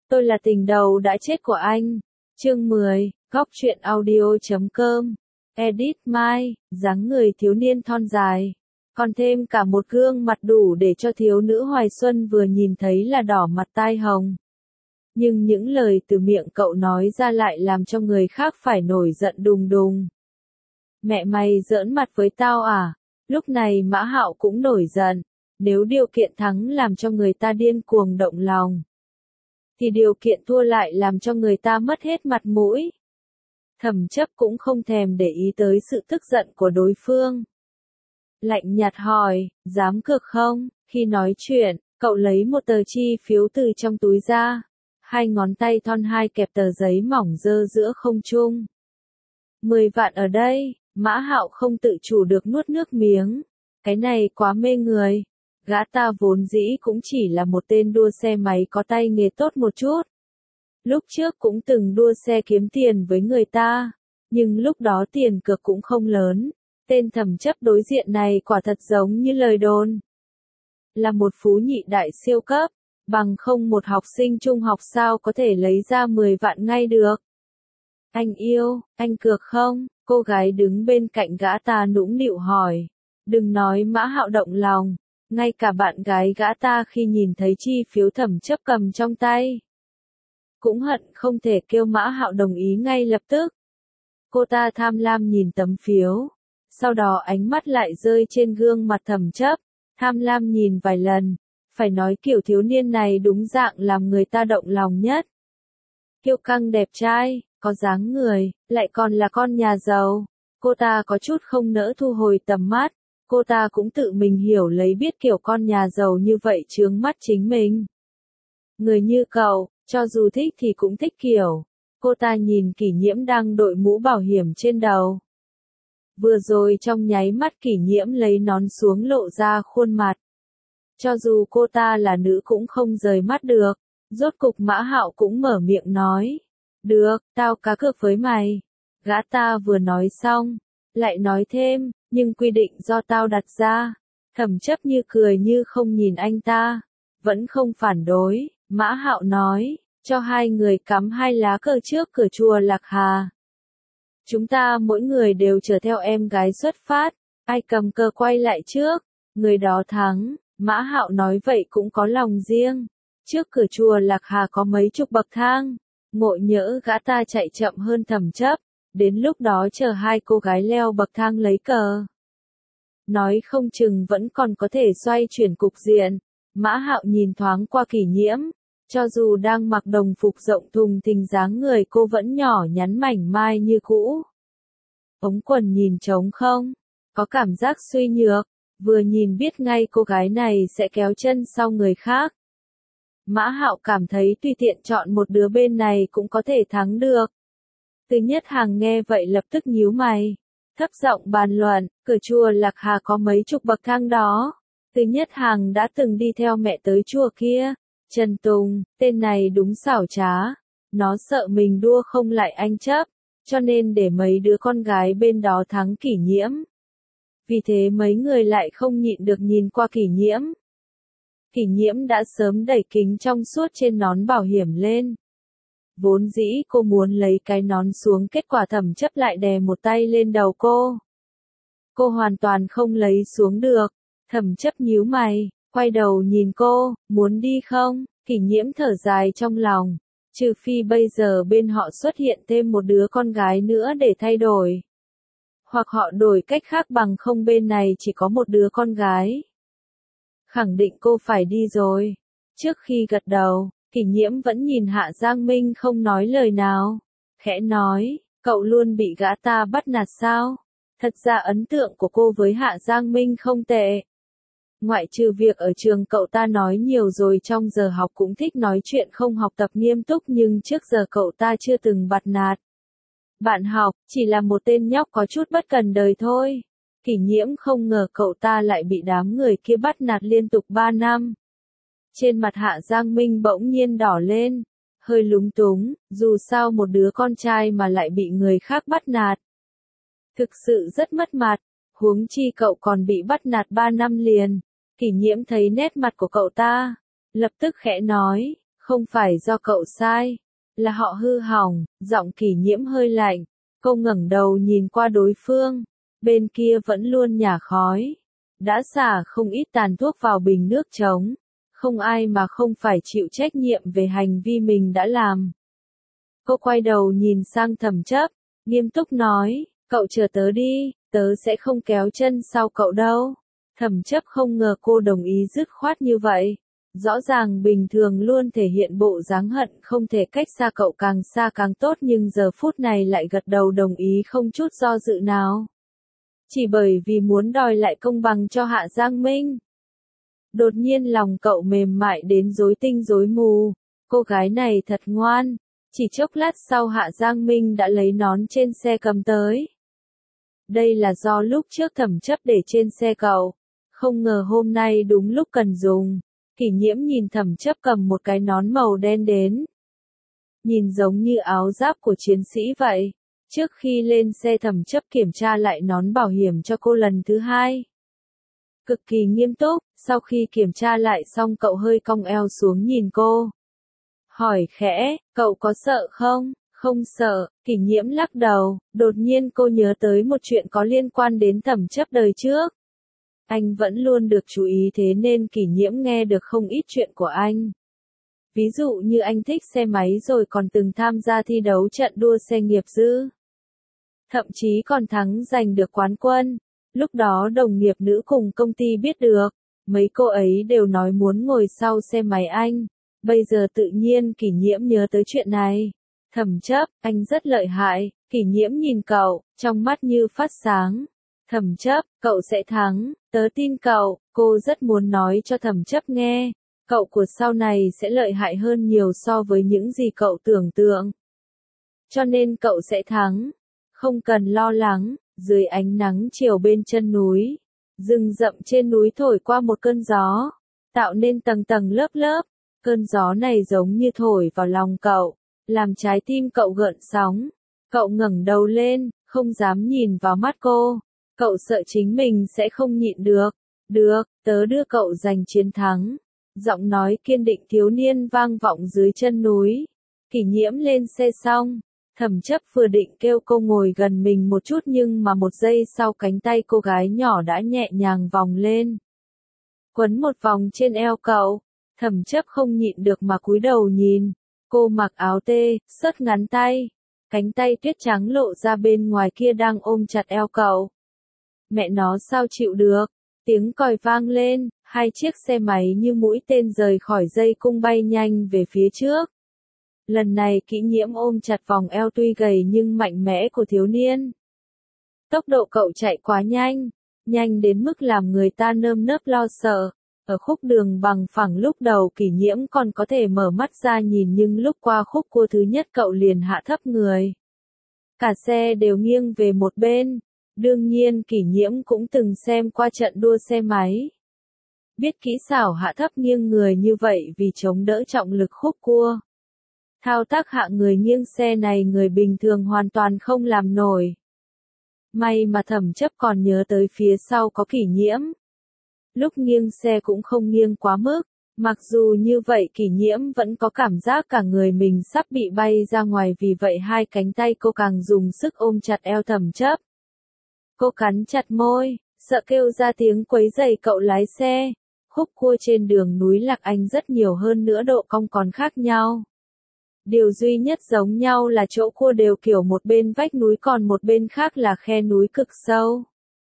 Tôi là tình đầu đã chết của anh. Chương 10, Góc truyện audio.com. Edit Mai, dáng người thiếu niên thon dài. Còn thêm cả một gương mặt đủ để cho thiếu nữ hoài xuân vừa nhìn thấy là đỏ mặt tai hồng. Nhưng những lời từ miệng cậu nói ra lại làm cho người khác phải nổi giận đùng đùng. Mẹ mày giỡn mặt với tao à? Lúc này Mã Hạo cũng nổi giận. Nếu điều kiện thắng làm cho người ta điên cuồng động lòng, thì điều kiện thua lại làm cho người ta mất hết mặt mũi. Thẩm Chấp cũng không thèm để ý tới sự tức giận của đối phương. Lạnh nhạt hỏi, dám cược không? Khi nói chuyện, cậu lấy một tờ chi phiếu từ trong túi ra. Hai ngón tay thon hai kẹp tờ giấy mỏng dơ giữa không trung. 10 vạn ở đây, Mã Hạo không tự chủ được nuốt nước miếng. Cái này quá mê người. Gã ta vốn dĩ cũng chỉ là một tên đua xe máy có tay nghề tốt một chút. Lúc trước cũng từng đua xe kiếm tiền với người ta, nhưng lúc đó tiền cược cũng không lớn. Tên Thẩm Chấp đối diện này quả thật giống như lời đồn. Là một phú nhị đại siêu cấp, bằng không một học sinh trung học sao có thể lấy ra 10 vạn ngay được. Anh yêu, anh cược không? Cô gái đứng bên cạnh gã ta nũng nịu hỏi. Đừng nói Mã Hạo động lòng. Ngay cả bạn gái gã ta khi nhìn thấy chi phiếu Thẩm Chấp cầm trong tay, cũng hận không thể kêu Mã Hạo đồng ý ngay lập tức. Cô ta tham lam nhìn tấm phiếu, sau đó ánh mắt lại rơi trên gương mặt Thẩm Chấp, tham lam nhìn vài lần, phải nói kiểu thiếu niên này đúng dạng làm người ta động lòng nhất. Kiêu căng đẹp trai, có dáng người, lại còn là con nhà giàu. Cô ta có chút không nỡ thu hồi tầm mắt. Cô ta cũng tự mình hiểu lấy biết kiểu con nhà giàu như vậy chướng mắt chính mình. Người như cậu, cho dù thích thì cũng thích kiểu. Cô ta nhìn Kỷ Nhiễm đang đội mũ bảo hiểm trên đầu. Vừa rồi trong nháy mắt Kỷ Nhiễm lấy nón xuống lộ ra khuôn mặt. Cho dù cô ta là nữ cũng không rời mắt được. Rốt cục Mã Hạo cũng mở miệng nói. Được, tao cá cược với mày. Gã ta vừa nói xong, lại nói thêm. Nhưng quy định do tao đặt ra. Thẩm Chấp như cười như không nhìn anh ta. Vẫn không phản đối. Mã Hạo nói, cho hai người cắm 2 lá cờ trước cửa chùa Lạc Hà. Chúng ta mỗi người đều chở theo em gái xuất phát. Ai cầm cờ quay lại trước, người đó thắng. Mã Hạo nói vậy cũng có lòng riêng. Trước cửa chùa Lạc Hà có mấy chục bậc thang. Ngộ nhỡ gã ta chạy chậm hơn Thẩm Chấp. Đến lúc đó chờ hai cô gái leo bậc thang lấy cờ. Nói không chừng vẫn còn có thể xoay chuyển cục diện. Mã Hạo nhìn thoáng qua Kỷ Nhiễm. Cho dù đang mặc đồng phục rộng thùng thình dáng người cô vẫn nhỏ nhắn mảnh mai như cũ. Ống quần nhìn trống không? Có cảm giác suy nhược. Vừa nhìn biết ngay cô gái này sẽ kéo chân sau người khác. Mã Hạo cảm thấy tùy tiện chọn một đứa bên này cũng có thể thắng được. Từ Nhất Hàng nghe vậy lập tức nhíu mày. Thấp giọng bàn luận, cửa chùa Lạc Hà có mấy chục bậc thang đó. Từ Nhất Hàng đã từng đi theo mẹ tới chùa kia. Trần Tùng, tên này đúng xảo trá. Nó sợ mình đua không lại anh Chấp, cho nên để mấy đứa con gái bên đó thắng Kỷ Nhiễm. Vì thế mấy người lại không nhịn được nhìn qua Kỷ Nhiễm. Kỷ Nhiễm đã sớm đẩy kính trong suốt trên nón bảo hiểm lên. Vốn dĩ cô muốn lấy cái nón xuống, kết quả Thẩm Chấp lại đè một tay lên đầu cô. Cô hoàn toàn không lấy xuống được. Thẩm Chấp nhíu mày, quay đầu nhìn cô, muốn đi không? Kỷ Nhiễm thở dài trong lòng. Trừ phi bây giờ bên họ xuất hiện thêm một đứa con gái nữa để thay đổi. Hoặc họ đổi cách khác, bằng không bên này chỉ có một đứa con gái. Khẳng định cô phải đi rồi. Trước khi gật đầu, Kỷ Nhiễm vẫn nhìn Hạ Giang Minh không nói lời nào. Khẽ nói, cậu luôn bị gã ta bắt nạt sao? Thật ra ấn tượng của cô với Hạ Giang Minh không tệ. Ngoại trừ việc ở trường cậu ta nói nhiều rồi, trong giờ học cũng thích nói chuyện không học tập nghiêm túc, nhưng trước giờ cậu ta chưa từng bắt nạt bạn học, chỉ là một tên nhóc có chút bất cần đời thôi. Kỷ Nhiễm không ngờ cậu ta lại bị đám người kia bắt nạt liên tục 3 năm. Trên mặt Hạ Giang Minh bỗng nhiên đỏ lên, hơi lúng túng, dù sao một đứa con trai mà lại bị người khác bắt nạt. Thực sự rất mất mặt, huống chi cậu còn bị bắt nạt 3 năm liền. Kỷ Nhiễm thấy nét mặt của cậu ta, lập tức khẽ nói, Không phải do cậu sai, là họ hư hỏng, giọng Kỷ Nhiễm hơi lạnh. Cô ngẩng đầu nhìn qua đối phương, bên kia vẫn luôn nhả khói. Đã xả không ít tàn thuốc vào bình nước trống. Không ai mà không phải chịu trách nhiệm về hành vi mình đã làm. Cô quay đầu nhìn sang Thẩm Chấp, nghiêm túc nói, cậu chờ tớ đi, tớ sẽ không kéo chân sau cậu đâu. Thẩm Chấp không ngờ cô đồng ý dứt khoát như vậy. Rõ ràng bình thường luôn thể hiện bộ dáng hận không thể cách xa càng tốt, nhưng giờ phút này lại gật đầu đồng ý không chút do dự nào. Chỉ bởi vì muốn đòi lại công bằng cho Hạ Giang Minh. Đột nhiên lòng cậu mềm mại đến rối tinh rối mù. Cô gái này thật ngoan. Chỉ chốc lát sau Hạ Giang Minh đã lấy nón trên xe cầm tới. Đây là do lúc trước Thẩm Chấp để trên xe cậu. Không ngờ hôm nay đúng lúc cần dùng. Kỷ Nhiễm nhìn Thẩm Chấp cầm một cái nón màu đen đến. Nhìn giống như áo giáp của chiến sĩ vậy. Trước khi lên xe Thẩm Chấp kiểm tra lại nón bảo hiểm cho cô lần thứ hai. Cực kỳ nghiêm túc, sau khi kiểm tra lại xong cậu hơi cong eo xuống nhìn cô. Hỏi khẽ, cậu có sợ không? Không sợ, Kỷ Nhiễm lắc đầu, đột nhiên cô nhớ tới một chuyện có liên quan đến Thẩm Chấp đời trước. Anh vẫn luôn được chú ý thế nên Kỷ Nhiễm nghe được không ít chuyện của anh. Ví dụ như anh thích xe máy rồi còn từng tham gia thi đấu trận đua xe nghiệp dư. Thậm chí còn thắng giành được quán quân. Lúc đó đồng nghiệp nữ cùng công ty biết được, mấy cô ấy đều nói muốn ngồi sau xe máy anh. Bây giờ tự nhiên Kỷ Nhiễm nhớ tới chuyện này. Thẩm Chấp, anh rất lợi hại. Kỷ Nhiễm nhìn cậu, trong mắt như phát sáng. Thẩm Chấp, cậu sẽ thắng, tớ tin cậu. Cô rất muốn nói cho Thẩm Chấp nghe, cậu của sau này sẽ lợi hại hơn nhiều so với những gì cậu tưởng tượng. Cho nên cậu sẽ thắng, không cần lo lắng. Dưới ánh nắng chiều bên chân núi, rừng rậm trên núi thổi qua một cơn gió, tạo nên tầng tầng lớp lớp. Cơn gió này giống như thổi vào lòng cậu, làm trái tim cậu gợn sóng. Cậu ngẩng đầu lên, không dám nhìn vào mắt cô. Cậu sợ chính mình sẽ không nhịn được. Được, tớ đưa cậu giành chiến thắng. Giọng nói kiên định thiếu niên vang vọng dưới chân núi. Kỷ Nhiễm lên xe xong. Thẩm Chấp vừa định kêu cô ngồi gần mình một chút nhưng mà một giây sau cánh tay cô gái nhỏ đã nhẹ nhàng vòng lên. Quấn một vòng trên eo cậu. Thẩm Chấp không nhịn được mà cúi đầu nhìn. Cô mặc áo tê, sớt ngắn tay. Cánh tay tuyết trắng lộ ra bên ngoài kia đang ôm chặt eo cậu. Mẹ nó sao chịu được. Tiếng còi vang lên, hai chiếc xe máy như mũi tên rời khỏi dây cung bay nhanh về phía trước. Lần này Kỷ Nhiễm ôm chặt vòng eo tuy gầy nhưng mạnh mẽ của thiếu niên. Tốc độ cậu chạy quá nhanh, nhanh đến mức làm người ta nơm nớp lo sợ. Ở khúc đường bằng phẳng lúc đầu Kỷ Nhiễm còn có thể mở mắt ra nhìn nhưng lúc qua khúc cua thứ nhất cậu liền hạ thấp người. Cả xe đều nghiêng về một bên. Đương nhiên Kỷ Nhiễm cũng từng xem qua trận đua xe máy. Biết kỹ xảo hạ thấp nghiêng người như vậy vì chống đỡ trọng lực khúc cua. Thao tác hạ người nghiêng xe này người bình thường hoàn toàn không làm nổi. May mà Thẩm Chấp còn nhớ tới phía sau có Kỷ Nhiễm. Lúc nghiêng xe cũng không nghiêng quá mức. Mặc dù như vậy Kỷ Nhiễm vẫn có cảm giác cả người mình sắp bị bay ra ngoài, vì vậy hai cánh tay cô càng dùng sức ôm chặt eo Thẩm Chấp. Cô cắn chặt môi, sợ kêu ra tiếng quấy rầy cậu lái xe. Khúc cua trên đường núi Lạc Anh rất nhiều hơn nữa độ cong còn khác nhau. Điều duy nhất giống nhau là chỗ cua đều kiểu một bên vách núi còn một bên khác là khe núi cực sâu.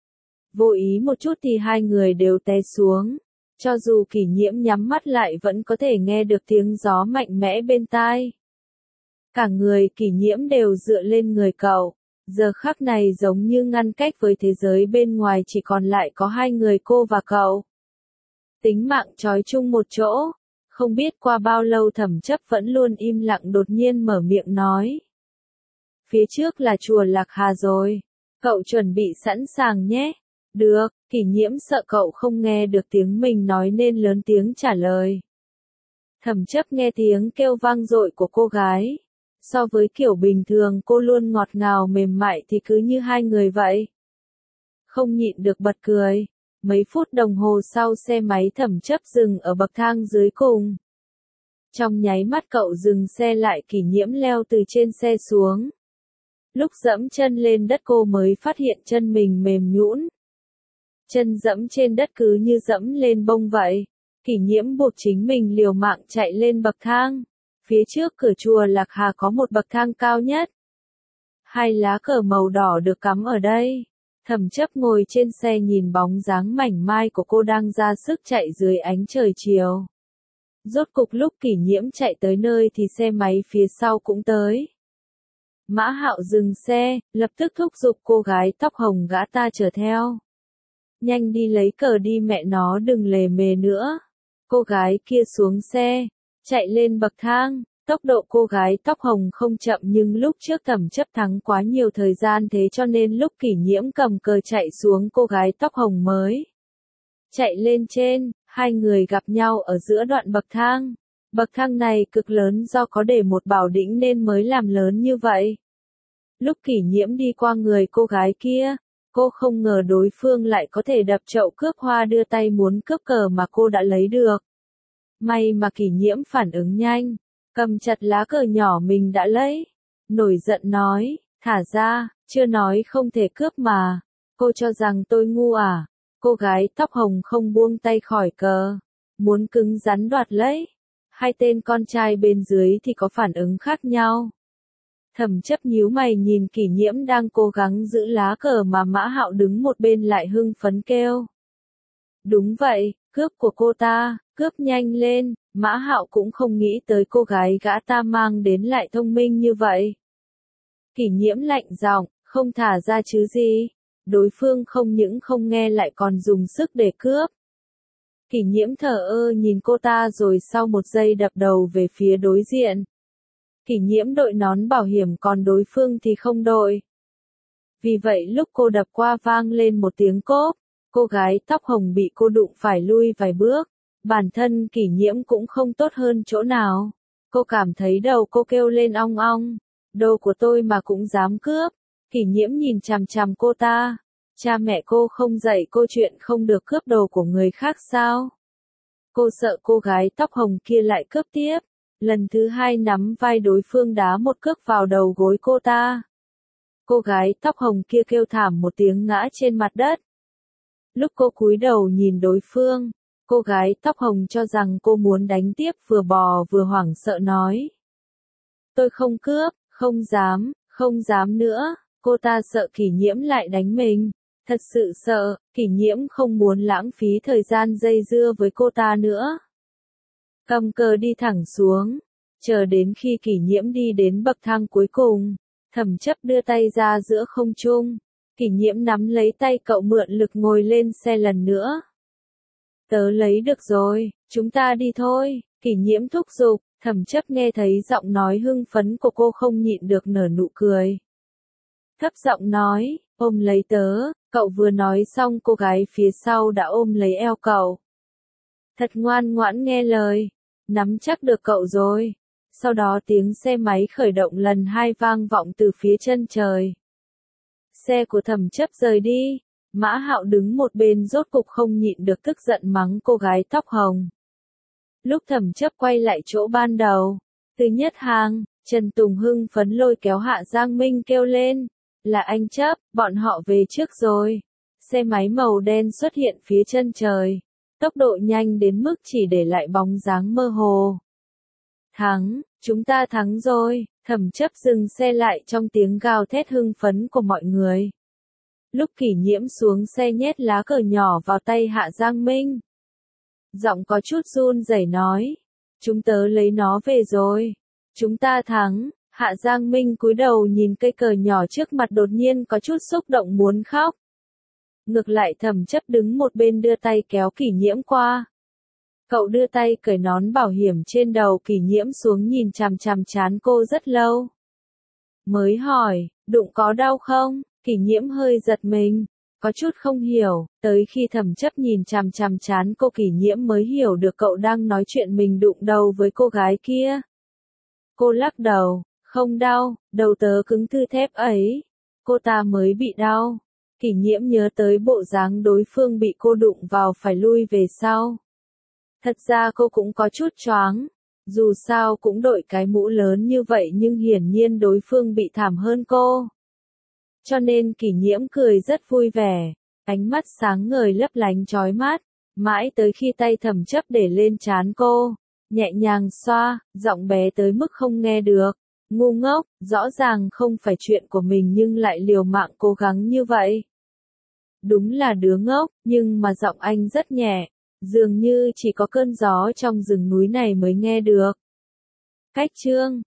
Vô ý một chút thì hai người đều té xuống. Cho dù Kỷ Nhiễm nhắm mắt lại vẫn có thể nghe được tiếng gió mạnh mẽ bên tai. Cả người Kỷ Nhiễm đều dựa lên người cậu. Giờ khắc này giống như ngăn cách với thế giới bên ngoài, chỉ còn lại có hai người cô và cậu. Tính mạng trói chung một chỗ. Không biết qua bao lâu Thẩm Chấp vẫn luôn im lặng đột nhiên mở miệng nói. Phía trước là chùa Lạc Hà rồi. Cậu chuẩn bị sẵn sàng nhé. Được, Kỷ Nhiễm sợ cậu không nghe được tiếng mình nói nên lớn tiếng trả lời. Thẩm Chấp nghe tiếng kêu vang dội của cô gái. So với kiểu bình thường cô luôn ngọt ngào mềm mại thì cứ như hai người vậy. Không nhịn được bật cười. Mấy phút đồng hồ sau xe máy Thẩm Chấp dừng ở bậc thang dưới cùng. Trong nháy mắt cậu dừng xe lại, Kỷ Nhiễm leo từ trên xe xuống. Lúc dẫm chân lên đất cô mới phát hiện chân mình mềm nhũn. Chân dẫm trên đất cứ như dẫm lên bông vậy. Kỷ Nhiễm buộc chính mình liều mạng chạy lên bậc thang. Phía trước cửa chùa Lạc Hà có một bậc thang cao nhất. 2 lá cờ màu đỏ được cắm ở đây. Thẩm Chấp ngồi trên xe nhìn bóng dáng mảnh mai của cô đang ra sức chạy dưới ánh trời chiều. Rốt cục lúc Kỷ Nhiễm chạy tới nơi thì xe máy phía sau cũng tới. Mã Hạo dừng xe, lập tức thúc giục cô gái tóc hồng gã ta chở theo. Nhanh đi lấy cờ đi mẹ nó, đừng lề mề nữa. Cô gái kia xuống xe, chạy lên bậc thang. Tốc độ cô gái tóc hồng không chậm, nhưng lúc trước Thẩm Chấp thắng quá nhiều thời gian, thế cho nên lúc Kỷ Nhiễm cầm cờ chạy xuống, cô gái tóc hồng mới chạy lên trên. 2 người gặp nhau ở giữa đoạn bậc thang. Bậc thang này cực lớn, do có để một bảo đĩnh nên mới làm lớn như vậy. Lúc Kỷ Nhiễm đi qua người cô gái kia, cô không ngờ đối phương lại có thể đập chậu cướp hoa, đưa tay muốn cướp cờ mà cô đã lấy được. May mà Kỷ Nhiễm phản ứng nhanh, cầm chặt lá cờ nhỏ mình đã lấy. Nổi giận nói, thả ra, chưa nói không thể cướp mà. Cô cho rằng tôi ngu à? Cô gái tóc hồng không buông tay khỏi cờ, muốn cứng rắn đoạt lấy. 2 tên con trai bên dưới thì có phản ứng khác nhau. Thẩm Chấp nhíu mày nhìn Kỷ Nhiễm đang cố gắng giữ lá cờ mà Mã Hạo đứng một bên lại hưng phấn kêu. Đúng vậy, cướp của cô ta, cướp nhanh lên. Mã Hạo cũng không nghĩ tới cô gái gã ta mang đến lại thông minh như vậy. Kỷ Nhiễm lạnh giọng, không thả ra chứ gì. Đối phương không những không nghe lại còn dùng sức để cướp. Kỷ Nhiễm thờ ơ nhìn cô ta rồi sau một giây đập đầu về phía đối diện. Kỷ Nhiễm đội nón bảo hiểm còn đối phương thì không đội. Vì vậy lúc cô đập qua vang lên một tiếng cốp, cô gái tóc hồng bị cô đụng phải lui vài bước. Bản thân Kỷ Nhiễm cũng không tốt hơn chỗ nào. Cô cảm thấy đầu cô kêu lên ong ong. Đồ của tôi mà cũng dám cướp. Kỷ Nhiễm nhìn chằm chằm cô ta. Cha mẹ cô không dạy cô chuyện không được cướp đồ của người khác sao? Cô sợ cô gái tóc hồng kia lại cướp tiếp. Lần thứ 2 nắm vai đối phương đá một cước vào đầu gối cô ta. Cô gái tóc hồng kia kêu thảm một tiếng ngã trên mặt đất. Lúc cô cúi đầu nhìn đối phương, cô gái tóc hồng cho rằng cô muốn đánh tiếp, vừa bò vừa hoảng sợ nói. Tôi không cướp, không dám nữa. Cô ta sợ Kỷ Nhiễm lại đánh mình. Thật sự sợ, Kỷ Nhiễm không muốn lãng phí thời gian dây dưa với cô ta nữa. Cầm cờ đi thẳng xuống, chờ đến khi Kỷ Nhiễm đi đến bậc thang cuối cùng, Thẩm Chấp đưa tay ra giữa không trung. Kỷ Nhiễm nắm lấy tay cậu mượn lực ngồi lên xe lần nữa. Tớ lấy được rồi, chúng ta đi thôi, Kỷ Nhiễm thúc giục. Thẩm Chấp nghe thấy giọng nói hưng phấn của cô không nhịn được nở nụ cười. Thấp giọng nói, ôm lấy tớ. Cậu vừa nói xong cô gái phía sau đã ôm lấy eo cậu. Thật ngoan ngoãn nghe lời, nắm chắc được cậu rồi. Sau đó tiếng xe máy khởi động lần 2 vang vọng từ phía chân trời. Xe của Thẩm Chấp rời đi. Mã Hạo đứng một bên rốt cục không nhịn được tức giận mắng cô gái tóc hồng. Lúc Thẩm Chấp quay lại chỗ ban đầu, từ nhất hàng, Trần Tùng hưng phấn lôi kéo Hạ Giang Minh kêu lên. Là anh Chấp, bọn họ về trước rồi. Xe máy màu đen xuất hiện phía chân trời. Tốc độ nhanh đến mức chỉ để lại bóng dáng mơ hồ. Thắng, chúng ta thắng rồi. Thẩm Chấp dừng xe lại trong tiếng gào thét hưng phấn của mọi người. Lúc Kỷ Nhiễm xuống xe nhét lá cờ nhỏ vào tay Hạ Giang Minh. Giọng có chút run rẩy nói. Chúng tớ lấy nó về rồi. Chúng ta thắng. Hạ Giang Minh cúi đầu nhìn cây cờ nhỏ trước mặt đột nhiên có chút xúc động muốn khóc. Ngược lại Thẩm Chấp đứng một bên đưa tay kéo Kỷ Nhiễm qua. Cậu đưa tay cởi nón bảo hiểm trên đầu Kỷ Nhiễm xuống nhìn chằm chằm trán cô rất lâu. Mới hỏi, đụng có đau không? Kỷ Nhiễm hơi giật mình, có chút không hiểu, tới khi Thẩm Chấp nhìn chằm chằm trán cô Kỷ Nhiễm mới hiểu được cậu đang nói chuyện mình đụng đầu với cô gái kia. Cô lắc đầu, không đau, đầu tớ cứng như thép ấy. Cô ta mới bị đau. Kỷ Nhiễm nhớ tới bộ dáng đối phương bị cô đụng vào phải lui về sau. Thật ra cô cũng có chút choáng. Dù sao cũng đội cái mũ lớn như vậy nhưng hiển nhiên đối phương bị thảm hơn cô. Cho nên Kỷ Nhiễm cười rất vui vẻ, ánh mắt sáng ngời lấp lánh chói mắt, mãi tới khi tay Thẩm Chấp để lên trán cô, nhẹ nhàng xoa, giọng bé tới mức không nghe được. Ngu ngốc, rõ ràng không phải chuyện của mình nhưng lại liều mạng cố gắng như vậy. Đúng là đứa ngốc, nhưng mà giọng anh rất nhẹ, dường như chỉ có cơn gió trong rừng núi này mới nghe được. Cách chương